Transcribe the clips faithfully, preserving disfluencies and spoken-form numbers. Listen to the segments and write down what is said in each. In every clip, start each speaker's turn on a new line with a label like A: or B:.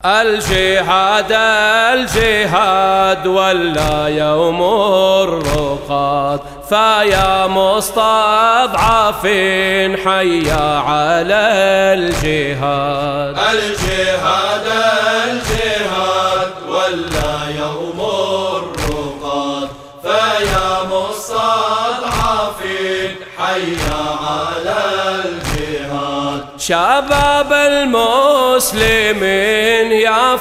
A: الجهاد الجهاد ولا يوم الرقاد، فيا مستضعفين حيا على الجهاد.
B: الجهاد الجهاد ولا يوم الرقاد، فيا مستضعفين حيا على الجهاد.
A: شباب المسلمين يا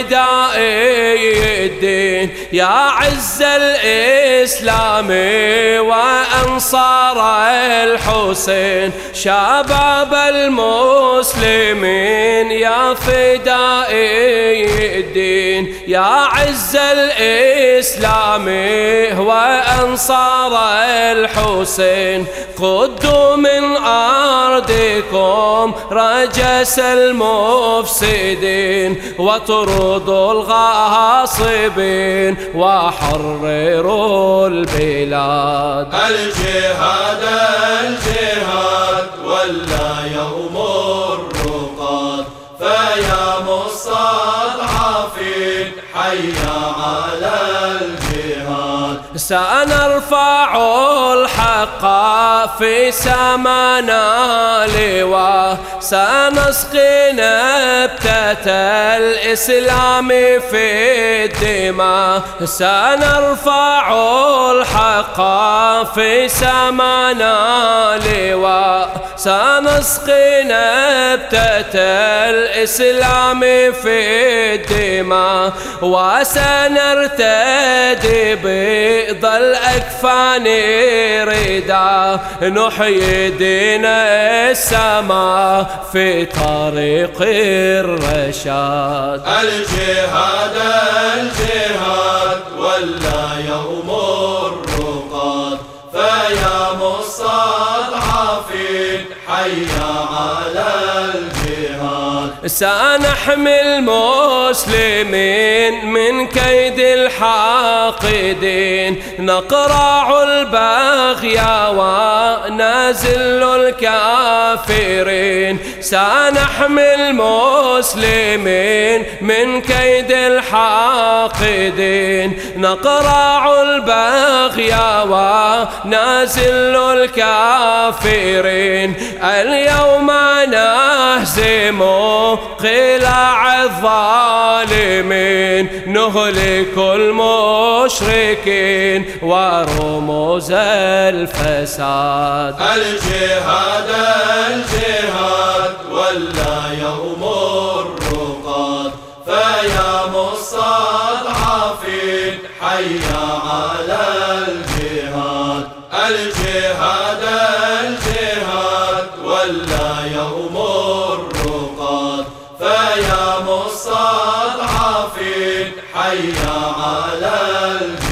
A: فدائي الدين، يا عز الإسلام وأنصار الحسين. شباب المسلمين يا فدائي الدين، يا عز الإسلام وأنصار الحسين. قدوا من أرضكم رجس المفسدين، واطردوا الغاصبين وحرروا البلاد.
B: الجهاد الجهاد ولا يوم الرقاد، فيا مستضعفين حيا على الجهاد.
A: سنرفع الحق في سمانا لواء، سنسقي نبتة الإسلام في الدماء. سنرفع الحق في سمانا لواء، سنسقي نبتة الإسلام في الدماء. وسنرتدي بيض الأكفان ردا، نحيي دين السماء في طريق الرشاد.
B: الجهاد الجهاد ولا يوم الرقاد، فيا مستضعفين حيا على الجهاد.
A: سنحمي المسلمين من كيد الحاقدين، نقرع البغي ونذل الكافرين. سنحمي المسلمين من كيد الحاقدين، نقرع البغي ونذل الكافرين. اليوم نهزم قلاع الظالمين، نهلك المشركين ورموز الفساد.
B: الجهاد الجهاد ولا يوم الرقاد، فيا مستضعفين حيا على الجهاد. الجهاد الجهاد ولا يوم الرقاد، فيا مستضعفين حيا على الجهاد.